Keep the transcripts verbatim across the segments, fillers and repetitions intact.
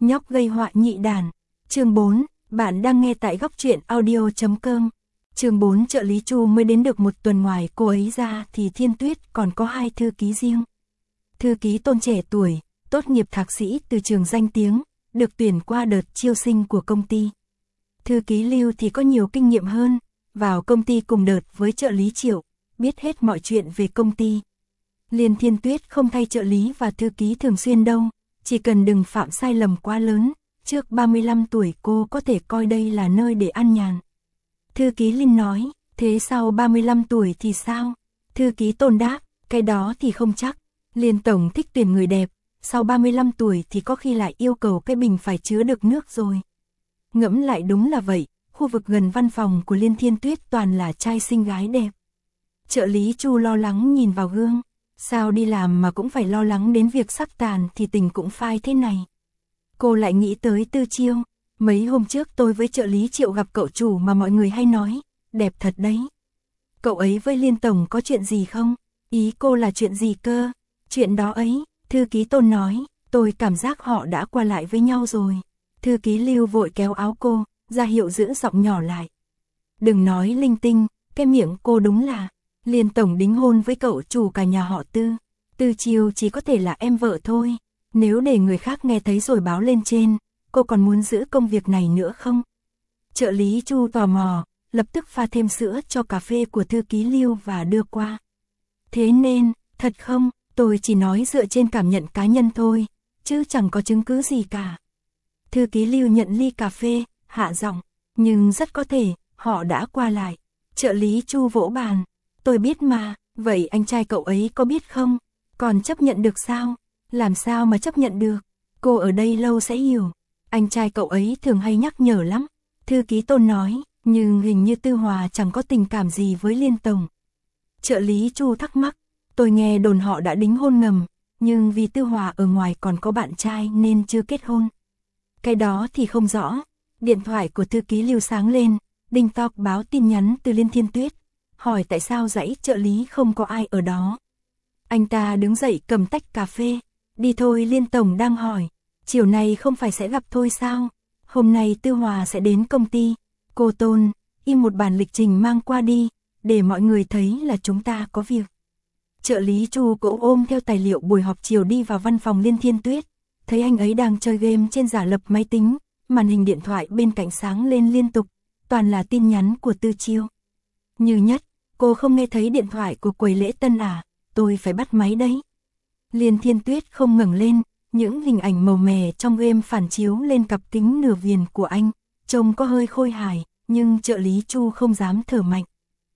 Nhóc gây họa nhị đàn. Chương bốn, bạn đang nghe tại góc truyện audio chấm com. Chương bốn, trợ lý Chu mới đến được một tuần, ngoài cô ấy ra thì Thiên Tuyết còn có hai thư ký riêng. Thư ký Tôn trẻ tuổi, tốt nghiệp thạc sĩ từ trường danh tiếng, được tuyển qua đợt chiêu sinh của công ty. Thư ký Lưu thì có nhiều kinh nghiệm hơn, vào công ty cùng đợt với trợ lý Triệu, biết hết mọi chuyện về công ty. Liên Thiên Tuyết không thay trợ lý và thư ký thường xuyên đâu, chỉ cần đừng phạm sai lầm quá lớn, trước ba mươi lăm tuổi cô có thể coi đây là nơi để ăn nhàn. Thư ký Linh nói, thế sau ba mươi lăm tuổi thì sao? Thư ký Tôn đáp, cái đó thì không chắc. Liên tổng thích tuyển người đẹp, sau ba mươi lăm tuổi thì có khi lại yêu cầu cái bình phải chứa được nước rồi. Ngẫm lại đúng là vậy, khu vực gần văn phòng của Liên Thiên Tuyết toàn là trai xinh gái đẹp. Trợ lý Chu lo lắng nhìn vào gương, sao đi làm mà cũng phải lo lắng đến việc sắc tàn thì tình cũng phai thế này. Cô lại nghĩ tới Tư Chiêu, mấy hôm trước tôi với trợ lý Triệu gặp cậu chủ mà mọi người hay nói, đẹp thật đấy. Cậu ấy với Liên tổng có chuyện gì không? Ý cô là chuyện gì cơ? Chuyện đó ấy, thư ký Tôn nói, tôi cảm giác họ đã qua lại với nhau rồi. Thư ký Lưu vội kéo áo cô, ra hiệu giữ giọng nhỏ lại. Đừng nói linh tinh, cái miệng cô đúng là, Liên tổng đính hôn với cậu chủ cả nhà họ Tư. Tư Chiêu chỉ có thể là em vợ thôi, nếu để người khác nghe thấy rồi báo lên trên, cô còn muốn giữ công việc này nữa không? Trợ lý Chu tò mò, lập tức pha thêm sữa cho cà phê của thư ký Lưu và đưa qua. Thế nên, thật không, tôi chỉ nói dựa trên cảm nhận cá nhân thôi, chứ chẳng có chứng cứ gì cả. Thư ký Lưu nhận ly cà phê, hạ giọng, nhưng rất có thể, họ đã qua lại. Trợ lý Chu vỗ bàn, tôi biết mà, vậy anh trai cậu ấy có biết không? Còn chấp nhận được sao? Làm sao mà chấp nhận được? Cô ở đây lâu sẽ hiểu. Anh trai cậu ấy thường hay nhắc nhở lắm. Thư ký Tôn nói, nhưng hình như Tư Hòa chẳng có tình cảm gì với Liên tổng. Trợ lý Chu thắc mắc, tôi nghe đồn họ đã đính hôn ngầm, nhưng vì Tư Hòa ở ngoài còn có bạn trai nên chưa kết hôn. Cái đó thì không rõ. Điện thoại của thư ký Lưu sáng lên, đinh toc báo tin nhắn từ Liên Thiên Tuyết, hỏi tại sao dãy trợ lý không có ai ở đó. Anh ta đứng dậy cầm tách cà phê, đi thôi, Liên tổng đang hỏi, chiều nay không phải sẽ gặp thôi sao? Hôm nay Tư Hòa sẽ đến công ty, cô Tôn, in một bản lịch trình mang qua đi, để mọi người thấy là chúng ta có việc. Trợ lý Chu cũng ôm theo tài liệu buổi họp chiều đi vào văn phòng Liên Thiên Tuyết, thấy anh ấy đang chơi game trên giả lập máy tính, màn hình điện thoại bên cạnh sáng lên liên tục, toàn là tin nhắn của Tư Chiêu. Như Nhất, cô không nghe thấy điện thoại của quầy lễ tân à, tôi phải bắt máy đấy. Liên Thiên Tuyết không ngẩng lên, những hình ảnh màu mè trong game phản chiếu lên cặp kính nửa viền của anh, trông có hơi khôi hài, nhưng trợ lý Chu không dám thở mạnh.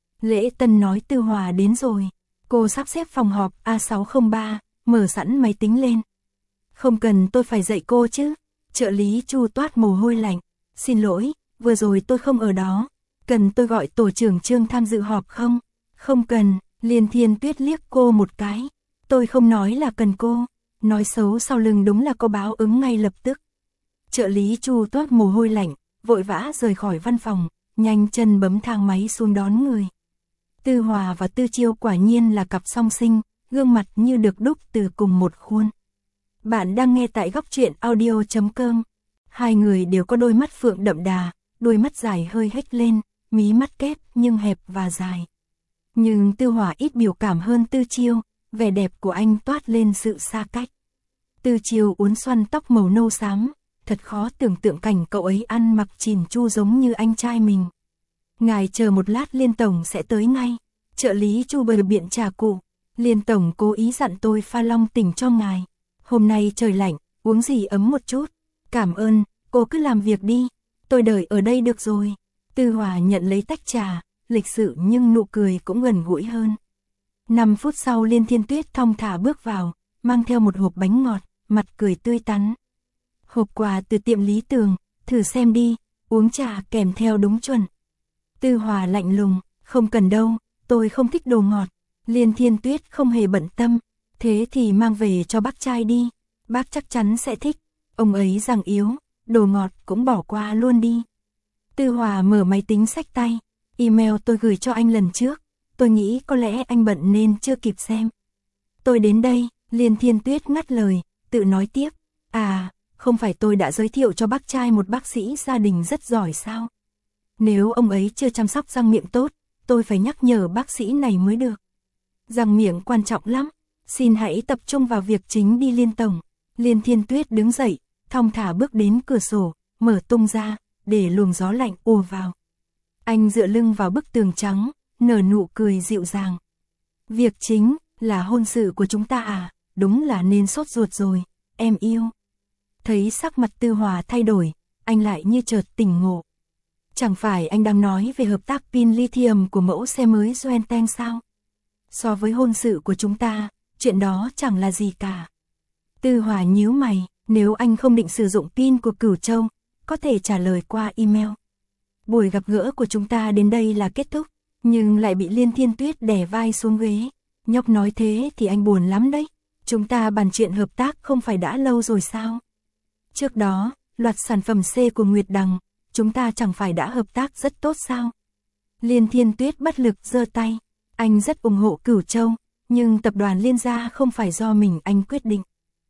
Lễ tân nói Tư Hòa đến rồi, cô sắp xếp phòng họp A sáu không ba, mở sẵn máy tính lên. Không cần tôi phải dạy cô chứ. Trợ lý Chu toát mồ hôi lạnh, xin lỗi, vừa rồi tôi không ở đó, cần tôi gọi tổ trưởng Trương tham dự họp không? Không cần. Liên Thiên Tuyết liếc cô một cái, tôi không nói là cần cô, nói xấu sau lưng đúng là có báo ứng ngay lập tức. Trợ lý Chu toát mồ hôi lạnh, vội vã rời khỏi văn phòng, nhanh chân bấm thang máy xuống đón người. Tư Hòa và Tư Chiêu quả nhiên là cặp song sinh, gương mặt như được đúc từ cùng một khuôn. Bạn đang nghe tại góc truyện audio chấm com. Hai người đều có đôi mắt phượng đậm đà, đôi mắt dài hơi hếch lên, mí mắt kép nhưng hẹp và dài. Nhưng Tư Hòa ít biểu cảm hơn Tư Chiêu, vẻ đẹp của anh toát lên sự xa cách. Tư Chiêu uốn xoăn tóc màu nâu xám, thật khó tưởng tượng cảnh cậu ấy ăn mặc chỉn chu giống như anh trai mình. Ngài chờ một lát, Liên tổng sẽ tới ngay. Trợ lý Chu bày biện trà cụ, Liên tổng cố ý dặn tôi pha long tỉnh cho ngài. Hôm nay trời lạnh, uống gì ấm một chút. Cảm ơn, cô cứ làm việc đi, tôi đợi ở đây được rồi. Tư Hòa nhận lấy tách trà, lịch sự nhưng nụ cười cũng gần gũi hơn. Năm phút sau Liên Thiên Tuyết thong thả bước vào, mang theo một hộp bánh ngọt, mặt cười tươi tắn. Hộp quà từ tiệm Lý Tường, thử xem đi, uống trà kèm theo đúng chuẩn. Tư Hòa lạnh lùng, không cần đâu, tôi không thích đồ ngọt. Liên Thiên Tuyết không hề bận tâm, thế thì mang về cho bác trai đi, bác chắc chắn sẽ thích, ông ấy răng yếu, đồ ngọt cũng bỏ qua luôn đi. Tư Hòa mở máy tính xách tay, email tôi gửi cho anh lần trước, tôi nghĩ có lẽ anh bận nên chưa kịp xem. Tôi đến đây, Liên Thiên Tuyết ngắt lời, tự nói tiếp, à, không phải tôi đã giới thiệu cho bác trai một bác sĩ gia đình rất giỏi sao? Nếu ông ấy chưa chăm sóc răng miệng tốt, tôi phải nhắc nhở bác sĩ này mới được. Răng miệng quan trọng lắm, xin hãy tập trung vào việc chính đi Liên tổng. Liên Thiên Tuyết đứng dậy, thong thả bước đến cửa sổ, mở tung ra, để luồng gió lạnh ùa vào. Anh dựa lưng vào bức tường trắng, nở nụ cười dịu dàng. Việc chính là hôn sự của chúng ta à, đúng là nên sốt ruột rồi, em yêu. Thấy sắc mặt Tư Hòa thay đổi, anh lại như chợt tỉnh ngộ. Chẳng phải anh đang nói về hợp tác pin lithium của mẫu xe mới Zoenteng sao? So với hôn sự của chúng ta, chuyện đó chẳng là gì cả. Tư Hòa nhíu mày, nếu anh không định sử dụng pin của Cửu Châu, có thể trả lời qua email. Buổi gặp gỡ của chúng ta đến đây là kết thúc, nhưng lại bị Liên Thiên Tuyết đè vai xuống ghế. Nhóc nói thế thì anh buồn lắm đấy. Chúng ta bàn chuyện hợp tác không phải đã lâu rồi sao? Trước đó, loạt sản phẩm C của Nguyệt Đằng, chúng ta chẳng phải đã hợp tác rất tốt sao? Liên Thiên Tuyết bất lực giơ tay. Anh rất ủng hộ Cửu Châu, nhưng tập đoàn Liên gia không phải do mình anh quyết định.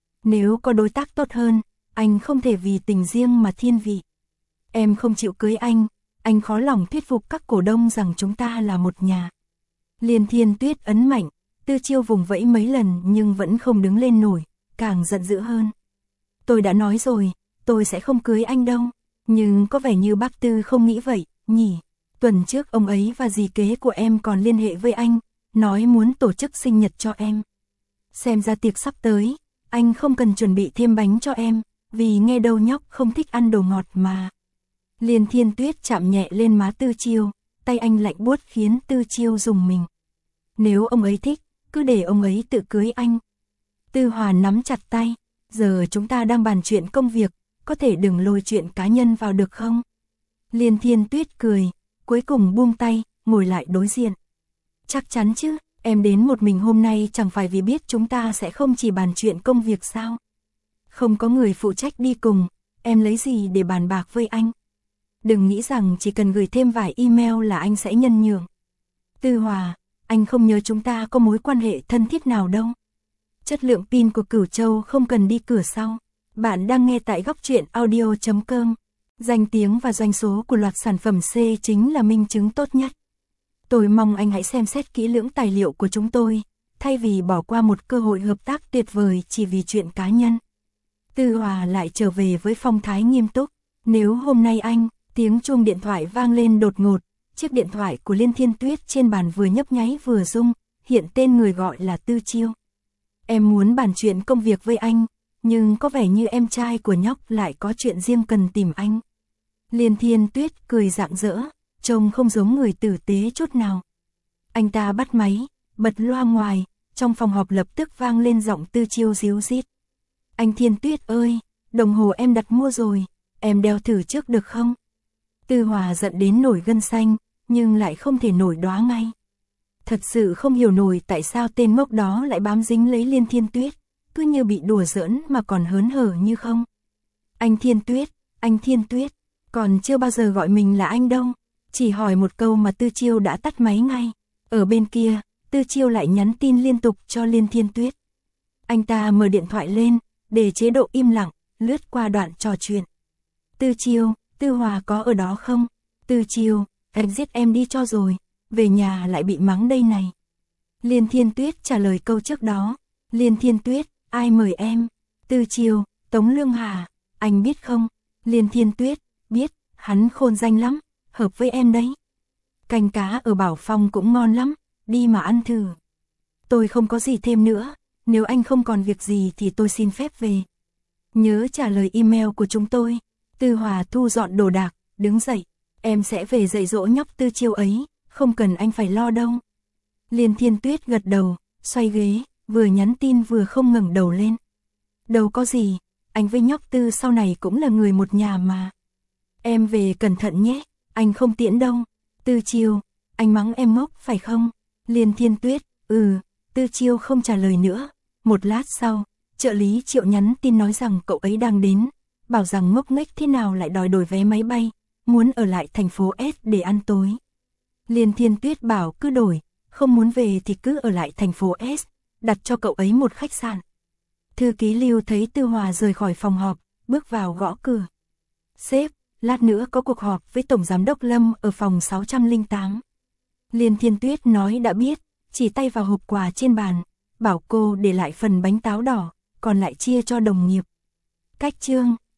Nếu có đối tác tốt hơn, anh không thể vì tình riêng mà thiên vị. Em không chịu cưới anh, anh khó lòng thuyết phục các cổ đông rằng chúng ta là một nhà. Liên Thiên Tuyết ấn mạnh, Tư Chiêu vùng vẫy mấy lần nhưng vẫn không đứng lên nổi, càng giận dữ hơn. Tôi đã nói rồi, tôi sẽ không cưới anh đâu, nhưng có vẻ như bác Tư không nghĩ vậy, nhỉ? Tuần trước ông ấy và dì kế của em còn liên hệ với anh, nói muốn tổ chức sinh nhật cho em. Xem ra tiệc sắp tới, anh không cần chuẩn bị thêm bánh cho em, vì nghe đâu nhóc không thích ăn đồ ngọt mà. Liên Thiên Tuyết chạm nhẹ lên má Tư Chiêu, tay anh lạnh buốt khiến Tư Chiêu rùng mình. Nếu ông ấy thích, cứ để ông ấy tự cưới anh. Tư Hòa nắm chặt tay, giờ chúng ta đang bàn chuyện công việc, có thể đừng lôi chuyện cá nhân vào được không? Liên Thiên Tuyết cười, cuối cùng buông tay, ngồi lại đối diện. Chắc chắn chứ, em đến một mình hôm nay chẳng phải vì biết chúng ta sẽ không chỉ bàn chuyện công việc sao? Không có người phụ trách đi cùng, em lấy gì để bàn bạc với anh? Đừng nghĩ rằng chỉ cần gửi thêm vài email là anh sẽ nhân nhượng. Tư Hòa, anh không nhớ chúng ta có mối quan hệ thân thiết nào đâu. Chất lượng pin của Cửu Châu không cần đi cửa sau. Bạn đang nghe tại góc truyện audio chấm com. Danh tiếng và doanh số của loạt sản phẩm C chính là minh chứng tốt nhất. Tôi mong anh hãy xem xét kỹ lưỡng tài liệu của chúng tôi, thay vì bỏ qua một cơ hội hợp tác tuyệt vời chỉ vì chuyện cá nhân. Tư Hòa lại trở về với phong thái nghiêm túc. Nếu hôm nay anh, tiếng chuông điện thoại vang lên đột ngột, chiếc điện thoại của Liên Thiên Tuyết trên bàn vừa nhấp nháy vừa rung, hiện tên người gọi là Tư Chiêu. Em muốn bàn chuyện công việc với anh, nhưng có vẻ như em trai của nhóc lại có chuyện riêng cần tìm anh. Liên Thiên Tuyết cười rạng rỡ, trông không giống người tử tế chút nào. Anh ta bắt máy, bật loa ngoài, trong phòng họp lập tức vang lên giọng Tư Chiêu ríu rít. Anh Thiên Tuyết ơi, đồng hồ em đặt mua rồi, em đeo thử trước được không? Tư Hòa giận đến nổi gân xanh, nhưng lại không thể nổi đoá ngay. Thật sự không hiểu nổi tại sao tên ngốc đó lại bám dính lấy Liên Thiên Tuyết, cứ như bị đùa giỡn mà còn hớn hở như không. Anh Thiên Tuyết, anh Thiên Tuyết, còn chưa bao giờ gọi mình là anh đâu. Chỉ hỏi một câu mà Tư Chiêu đã tắt máy ngay. Ở bên kia, Tư Chiêu lại nhắn tin liên tục cho Liên Thiên Tuyết. Anh ta mở điện thoại lên, để chế độ im lặng, lướt qua đoạn trò chuyện. Tư Chiêu, Tư Hòa có ở đó không? Tư Chiêu, anh giết em đi cho rồi, về nhà lại bị mắng đây này. Liên Thiên Tuyết trả lời câu trước đó. Liên Thiên Tuyết, ai mời em? Tư Chiêu, Tống Lương Hà, anh biết không? Liên Thiên Tuyết, biết, hắn khôn danh lắm, hợp với em đấy. Canh cá ở Bảo Phong cũng ngon lắm, đi mà ăn thử. Tôi không có gì thêm nữa, nếu anh không còn việc gì thì tôi xin phép về. Nhớ trả lời email của chúng tôi. Tư Hòa thu dọn đồ đạc, đứng dậy. Em sẽ về dạy dỗ nhóc Tư Chiêu ấy, không cần anh phải lo đâu. Liên Thiên Tuyết gật đầu, xoay ghế, vừa nhắn tin vừa không ngẩng đầu lên. Đâu có gì, anh với nhóc Tư sau này cũng là người một nhà mà. Em về cẩn thận nhé, anh không tiễn đâu. Tư Chiêu, anh mắng em ngốc phải không? Liên Thiên Tuyết, ừ. Tư Chiêu không trả lời nữa. Một lát sau, trợ lý Triệu nhắn tin nói rằng cậu ấy đang đến, bảo rằng ngốc nghếch thế nào lại đòi đổi vé máy bay, muốn ở lại thành phố S để ăn tối. Liên Thiên Tuyết bảo cứ đổi, không muốn về thì cứ ở lại thành phố S, đặt cho cậu ấy một khách sạn. Thư ký Lưu thấy Tư Hòa rời khỏi phòng họp, bước vào gõ cửa. Sếp, lát nữa có cuộc họp với Tổng Giám đốc Lâm ở phòng sáu trăm lẻ tám. Liên Thiên Tuyết nói đã biết, chỉ tay vào hộp quà trên bàn, bảo cô để lại phần bánh táo đỏ, còn lại chia cho đồng nghiệp. Cách chương